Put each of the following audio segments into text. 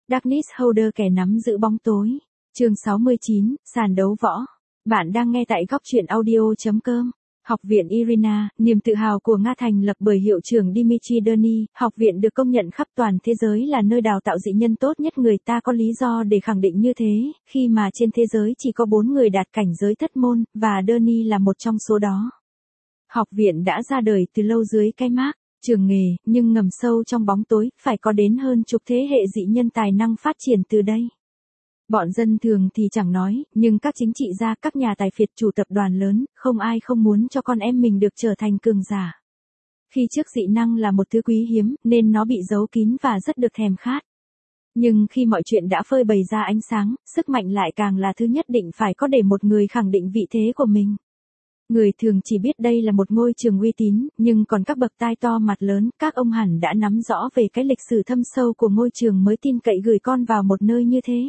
Darkness Holder kẻ nắm giữ bóng tối. Chương 69, sàn đấu võ. Bạn đang nghe tại góc truyện audio.com. Học viện Irina, niềm tự hào của Nga thành lập bởi hiệu trưởng Dmitry Derny, học viện được công nhận khắp toàn thế giới là nơi đào tạo dị nhân tốt nhất. Người ta có lý do để khẳng định như thế, khi mà trên thế giới chỉ có 4 người đạt cảnh giới thất môn, và Derny là một trong số đó. Học viện đã ra đời từ lâu dưới cái mác trường nghề, nhưng ngầm sâu trong bóng tối, phải có đến hơn chục thế hệ dị nhân tài năng phát triển từ đây. Bọn dân thường thì chẳng nói, nhưng các chính trị gia, các nhà tài phiệt, chủ tập đoàn lớn, không ai không muốn cho con em mình được trở thành cường giả. Khi trước dị năng là một thứ quý hiếm, nên nó bị giấu kín và rất được thèm khát. Nhưng khi mọi chuyện đã phơi bày ra ánh sáng, sức mạnh lại càng là thứ nhất định phải có để một người khẳng định vị thế của mình. Người thường chỉ biết đây là một ngôi trường uy tín, nhưng còn các bậc tai to mặt lớn, các ông hẳn đã nắm rõ về cái lịch sử thâm sâu của ngôi trường mới tin cậy gửi con vào một nơi như thế.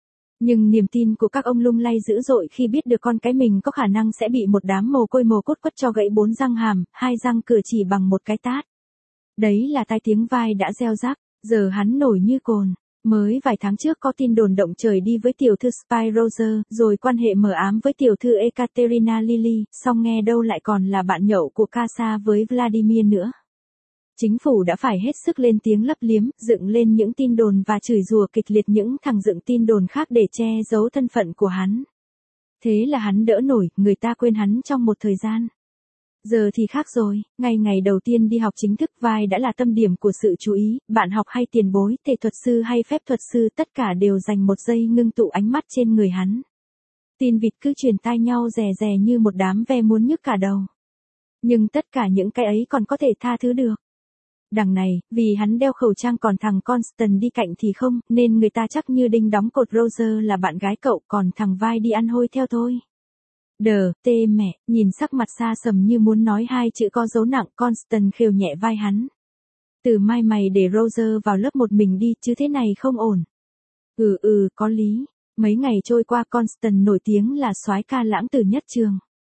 Nhưng niềm tin của các ông lung lay dữ dội khi biết được con cái mình có khả năng sẽ bị một đám mồ côi mồ cốt quất cho gãy 4 răng hàm, 2 răng cửa chỉ bằng một cái tát. Đấy là tai tiếng vai đã gieo rắc, giờ hắn nổi như cồn. Mới vài tháng trước có tin đồn động trời đi với tiểu thư Spy Roger, rồi quan hệ mờ ám với tiểu thư Ekaterina Lily, song nghe đâu lại còn là bạn nhậu của Casa với Vladimir nữa. Chính phủ đã phải hết sức lên tiếng lấp liếm, dựng lên những tin đồn và chửi rủa kịch liệt những thằng dựng tin đồn khác để che giấu thân phận của hắn. Thế là hắn đỡ nổi, người ta quên hắn trong một thời gian. Giờ thì khác rồi, ngày đầu tiên đi học chính thức, vai đã là tâm điểm của sự chú ý, bạn học hay tiền bối, thể thuật sư hay phép thuật sư, tất cả đều dành một giây ngưng tụ ánh mắt trên người hắn. Tin vịt cứ truyền tai nhau rè rè như một đám ve muốn nhức cả đầu. Nhưng tất cả những cái ấy còn có thể tha thứ được. Đằng này, vì hắn đeo khẩu trang còn thằng Constant đi cạnh thì không, nên người ta chắc như đinh đóng cột Roger là bạn gái cậu, còn thằng vai đi ăn hôi theo thôi. Tê mẹ, nhìn sắc mặt xa sầm như muốn nói hai chữ có dấu nặng, Constant khều nhẹ vai hắn. Từ mai mày để Roger vào lớp một mình đi, chứ thế này không ổn. Có lý. Mấy ngày trôi qua Constant nổi tiếng là soái ca lãng tử nhất trường.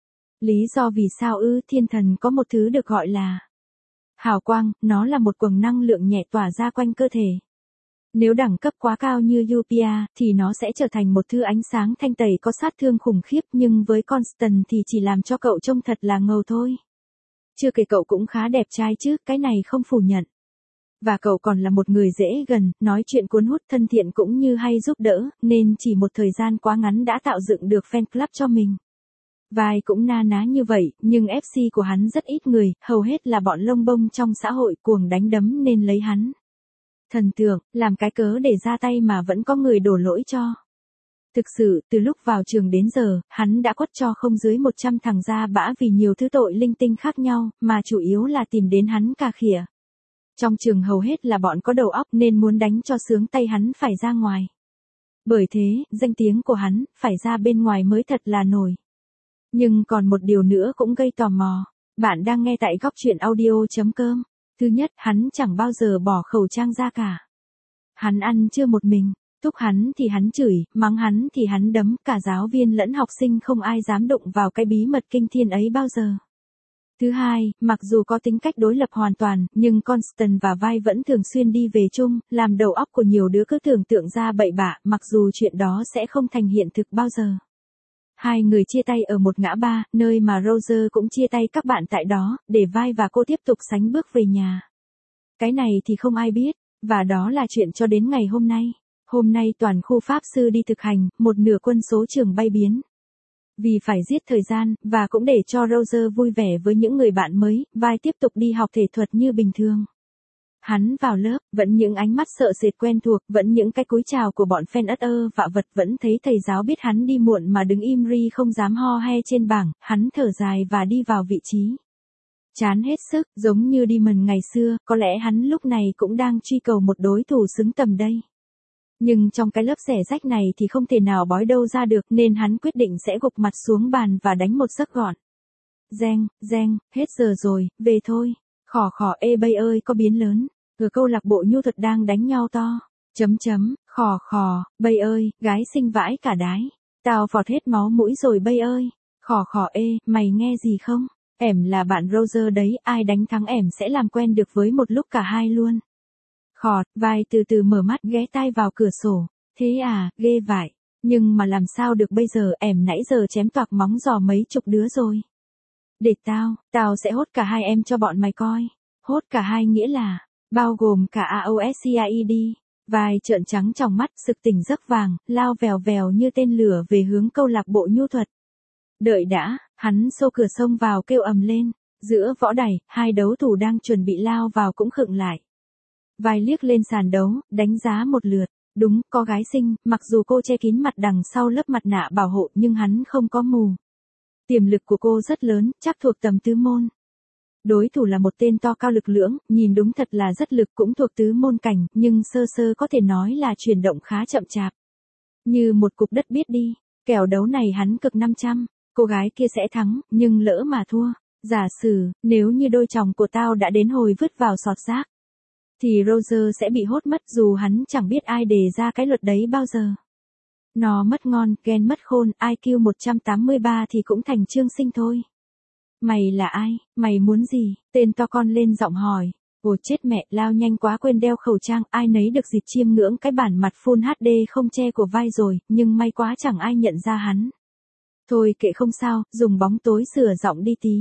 Lý do vì sao thiên thần có một thứ được gọi là hào quang, nó là một quầng năng lượng nhẹ tỏa ra quanh cơ thể. Nếu đẳng cấp quá cao như Upia, thì nó sẽ trở thành một thứ ánh sáng thanh tẩy có sát thương khủng khiếp, nhưng với Constant thì chỉ làm cho cậu trông thật là ngầu thôi. Chưa kể cậu cũng khá đẹp trai chứ, cái này không phủ nhận. Và cậu còn là một người dễ gần, nói chuyện cuốn hút, thân thiện cũng như hay giúp đỡ, nên chỉ một thời gian quá ngắn đã tạo dựng được fan club cho mình. Vai cũng na ná như vậy, nhưng FC của hắn rất ít người, hầu hết là bọn lông bông trong xã hội cuồng đánh đấm nên lấy hắn. Thần tượng, làm cái cớ để ra tay mà vẫn có người đổ lỗi cho. Thực sự, từ lúc vào trường đến giờ, hắn đã quất cho không dưới 100 thằng ra bã vì nhiều thứ tội linh tinh khác nhau, mà chủ yếu là tìm đến hắn cà khịa. Trong trường hầu hết là bọn có đầu óc nên muốn đánh cho sướng tay hắn phải ra ngoài. Bởi thế, danh tiếng của hắn, phải ra bên ngoài mới thật là nổi. Nhưng còn một điều nữa cũng gây tò mò. Bạn đang nghe tại góc truyện audio.com. Thứ nhất, hắn chẳng bao giờ bỏ khẩu trang ra cả. Hắn ăn trưa một mình, thúc hắn thì hắn chửi, mắng hắn thì hắn đấm, cả giáo viên lẫn học sinh không ai dám đụng vào cái bí mật kinh thiên ấy bao giờ. Thứ hai, mặc dù có tính cách đối lập hoàn toàn, nhưng Constant và vai vẫn thường xuyên đi về chung, làm đầu óc của nhiều đứa cứ tưởng tượng ra bậy bạ, mặc dù chuyện đó sẽ không thành hiện thực bao giờ. Hai người chia tay ở một ngã ba, nơi mà Roger cũng chia tay các bạn tại đó, để vai và cô tiếp tục sánh bước về nhà. Cái này thì không ai biết, và đó là chuyện cho đến ngày hôm nay. Hôm nay toàn khu pháp sư đi thực hành, một nửa quân số trường bay biến. Vì phải giết thời gian, và cũng để cho Roger vui vẻ với những người bạn mới, vai tiếp tục đi học thể thuật như bình thường. Hắn vào lớp, vẫn những ánh mắt sợ sệt quen thuộc, vẫn những cái cúi chào của bọn fan vạ vật, vẫn thấy thầy giáo biết hắn đi muộn mà đứng im ri không dám ho he trên bảng, hắn thở dài và đi vào vị trí. Chán hết sức, giống như Demon ngày xưa, có lẽ hắn lúc này cũng đang truy cầu một đối thủ xứng tầm đây. Nhưng trong cái lớp rẻ rách này thì không thể nào bói đâu ra được, nên hắn quyết định sẽ gục mặt xuống bàn và đánh một giấc gọn. Reng, hết giờ rồi, về thôi. Khỏ bay ơi có biến lớn. Ở câu lạc bộ nhu thuật đang đánh nhau to. Khỏ, bay ơi, gái xinh vãi cả đái. Tao phọt hết máu mũi rồi bay ơi. Khỏ, mày nghe gì không? Ẻm là bạn Roger đấy, ai đánh thắng ẻm sẽ làm quen được với một lúc cả hai luôn. Khọt, vai từ từ mở mắt ghé tai vào cửa sổ. Thế à, ghê vãi. Nhưng mà làm sao được bây giờ, em nãy giờ chém toạc móng giò mấy chục đứa rồi. Để tao sẽ hốt cả hai em cho bọn mày coi. Hốt cả hai nghĩa là, bao gồm cả AOSCIED. Vai trợn trắng trong mắt, sực tỉnh giấc vàng, lao vèo vèo như tên lửa về hướng câu lạc bộ nhu thuật. Đợi đã, hắn xô cửa xông vào kêu ầm lên. Giữa võ đài, hai đấu thủ đang chuẩn bị lao vào cũng khựng lại. Vai liếc lên sàn đấu, đánh giá một lượt. Đúng, có gái xinh, mặc dù cô che kín mặt đằng sau lớp mặt nạ bảo hộ nhưng hắn không có mù. Tiềm lực của cô rất lớn, chắc thuộc tầm tứ môn. Đối thủ là một tên to cao lực lưỡng, nhìn đúng thật là rất lực, cũng thuộc tứ môn cảnh, nhưng sơ sơ có thể nói là chuyển động khá chậm chạp. Như một cục đất biết đi, kèo đấu này hắn cực 500, cô gái kia sẽ thắng, nhưng lỡ mà thua. Giả sử, nếu như đôi chồng của tao đã đến hồi vứt vào sọt rác, thì Roger sẽ bị hốt mất, dù hắn chẳng biết ai đề ra cái luật đấy bao giờ. Nó mất ngon, ghen mất khôn, IQ 183 thì cũng thành Trương Sinh thôi. Mày là ai, mày muốn gì? Tên to con lên giọng hỏi. Ồ chết mẹ, lao nhanh quá quên đeo khẩu trang, ai nấy được dịp chiêm ngưỡng cái bản mặt Full HD không che của vai rồi, nhưng may quá chẳng ai nhận ra hắn. Thôi kệ không sao, dùng bóng tối sửa giọng đi tí.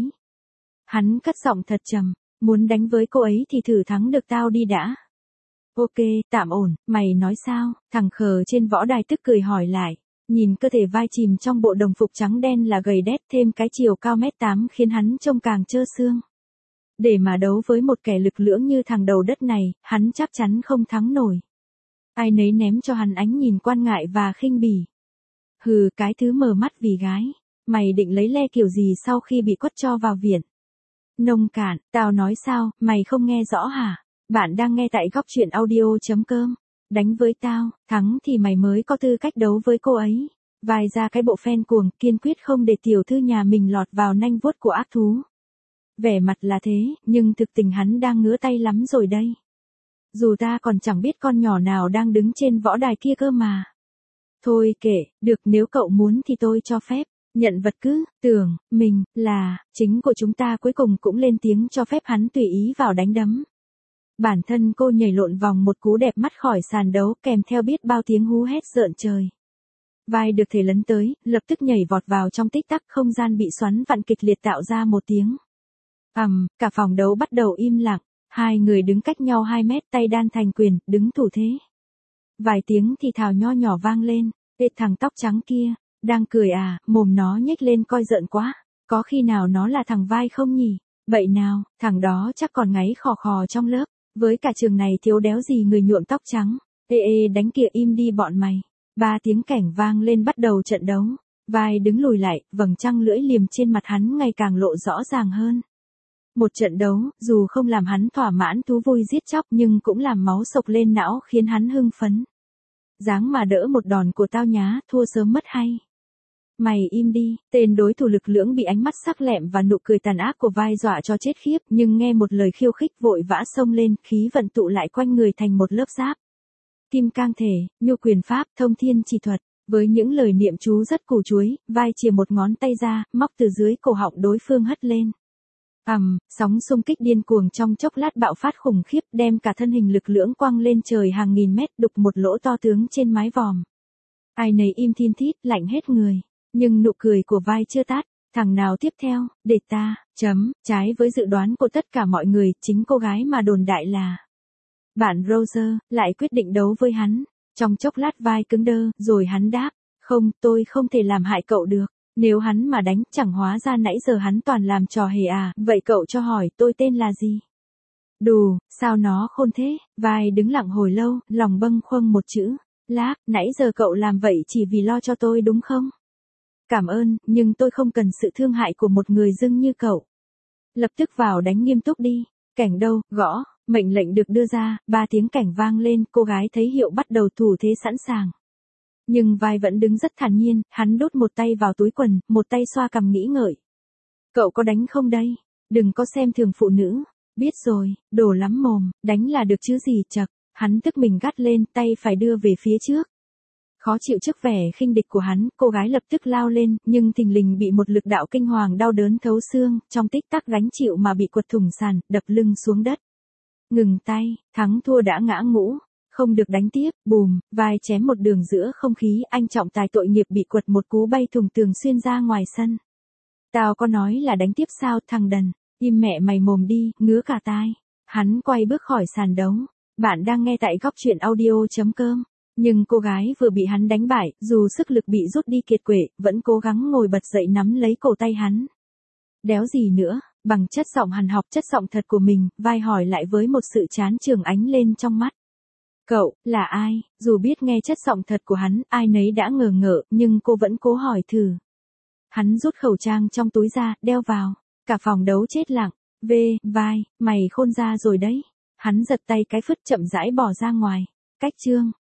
Hắn cất giọng thật trầm, muốn đánh với cô ấy thì thử thắng được tao đi đã. Ok, tạm ổn, mày nói sao? Thằng khờ trên võ đài tức cười hỏi lại. Nhìn cơ thể vai chìm trong bộ đồng phục trắng đen là gầy đét, thêm cái chiều cao 1m8 khiến hắn trông càng trơ xương. Để mà đấu với một kẻ lực lưỡng như thằng đầu đất này, hắn chắc chắn không thắng nổi. Ai nấy ném cho hắn ánh nhìn quan ngại và khinh bỉ. Hừ, cái thứ mờ mắt vì gái. Mày định lấy le kiểu gì sau khi bị quất cho vào viện? Nông cạn, tao nói sao, mày không nghe rõ hả? Bạn đang nghe tại góc truyện audio.com. Đánh với tao, thắng thì mày mới có tư cách đấu với cô ấy. Vai ra cái bộ fan cuồng, kiên quyết không để tiểu thư nhà mình lọt vào nanh vuốt của ác thú. Vẻ mặt là thế, nhưng thực tình hắn đang ngứa tay lắm rồi đây. Dù ta còn chẳng biết con nhỏ nào đang đứng trên võ đài kia cơ mà. Thôi kệ, được, nếu cậu muốn thì tôi cho phép. Nhận vật cứ, tưởng, mình, là, chính của chúng ta cuối cùng cũng lên tiếng cho phép hắn tùy ý vào đánh đấm. Bản thân cô nhảy lộn vòng một cú đẹp mắt khỏi sàn đấu, kèm theo biết bao tiếng hú hét rợn trời. Vai được thể lấn tới, lập tức nhảy vọt vào trong tích tắc, không gian bị xoắn vặn kịch liệt tạo ra một tiếng. Cả phòng đấu bắt đầu im lặng, hai người đứng cách nhau 2 mét, tay đan thành quyền, đứng thủ thế. Vài tiếng thì thào nho nhỏ vang lên, ê thằng tóc trắng kia, đang cười à, mồm nó nhếch lên coi rợn quá, có khi nào nó là thằng Vai không nhỉ? Bậy nào, thằng đó chắc còn ngáy khò khò trong lớp, với cả trường này thiếu đéo gì người nhuộm tóc trắng. Ê đánh kìa, im đi bọn mày. 3 tiếng cảnh vang lên bắt đầu trận đấu. Vai đứng lùi lại, vầng trăng lưỡi liềm trên mặt hắn ngày càng lộ rõ ràng hơn. Một trận đấu, dù không làm hắn thỏa mãn thú vui giết chóc nhưng cũng làm máu sộc lên não khiến hắn hưng phấn. Dáng mà đỡ một đòn của tao nhá, thua sớm mất hay. Mày im đi, tên đối thủ lực lưỡng bị ánh mắt sắc lẹm và nụ cười tàn ác của Vai dọa cho chết khiếp, nhưng nghe một lời khiêu khích vội vã xông lên, khí vận tụ lại quanh người thành một lớp giáp. Kim cang thể, nhu quyền pháp, thông thiên chỉ thuật, với những lời niệm chú rất củ chuối, Vai chìa một ngón tay ra, móc từ dưới cổ họng đối phương hất lên. Sóng xung kích điên cuồng trong chốc lát bạo phát khủng khiếp, đem cả thân hình lực lưỡng quăng lên trời hàng nghìn mét, đục một lỗ to tướng trên mái vòm. Ai nấy im thin thít, lạnh hết người. Nhưng nụ cười của Vai chưa tắt, thằng nào tiếp theo, để ta, trái với dự đoán của tất cả mọi người, chính cô gái mà đồn đại là bạn Roger, lại quyết định đấu với hắn. Trong chốc lát Vai cứng đơ, rồi hắn đáp, không, tôi không thể làm hại cậu được. Nếu hắn mà đánh, chẳng hóa ra nãy giờ hắn toàn làm trò hề à, vậy cậu cho hỏi tôi tên là gì? Đù, sao nó khôn thế? Vai đứng lặng hồi lâu, lòng bâng khuâng một chữ, lác, nãy giờ cậu làm vậy chỉ vì lo cho tôi đúng không? Cảm ơn, nhưng tôi không cần sự thương hại của một người dưng như cậu. Lập tức vào đánh nghiêm túc đi. Cảnh đâu, gõ, mệnh lệnh được đưa ra, 3 tiếng cảnh vang lên, cô gái thấy hiệu bắt đầu thủ thế sẵn sàng. Nhưng Vai vẫn đứng rất thản nhiên, hắn đút một tay vào túi quần, một tay xoa cằm nghĩ ngợi. Cậu có đánh không đây? Đừng có xem thường phụ nữ. Biết rồi, đổ lắm mồm, đánh là được chứ gì chậc. Hắn tức mình gắt lên, tay phải đưa về phía trước. Khó chịu trước vẻ khinh địch của hắn, cô gái lập tức lao lên, nhưng thình lình bị một lực đạo kinh hoàng đau đớn thấu xương, trong tích tắc gánh chịu mà bị quật thủng sàn, đập lưng xuống đất. Ngừng tay, thắng thua đã ngã ngũ. Không được đánh tiếp, bùm, vai chém một đường giữa không khí, anh trọng tài tội nghiệp bị quật một cú bay thùng tường xuyên ra ngoài sân. Tao có nói là đánh tiếp sao, thằng đần, im mẹ mày mồm đi, ngứa cả tai. Hắn quay bước khỏi sàn đấu. Bạn đang nghe tại góc truyện audio.com. Nhưng cô gái vừa bị hắn đánh bại, dù sức lực bị rút đi kiệt quệ, vẫn cố gắng ngồi bật dậy nắm lấy cổ tay hắn. Đéo gì nữa, bằng chất giọng hằn học chất giọng thật của mình, vai hỏi lại với một sự chán chường ánh lên trong mắt. Cậu, là ai? Dù biết nghe chất giọng thật của hắn, ai nấy đã ngờ ngợ, nhưng cô vẫn cố hỏi thử. Hắn rút khẩu trang trong túi ra, đeo vào. Cả phòng đấu chết lặng. Vai, mày khôn ra rồi đấy. Hắn giật tay cái phứt chậm rãi bỏ ra ngoài. Cách chương.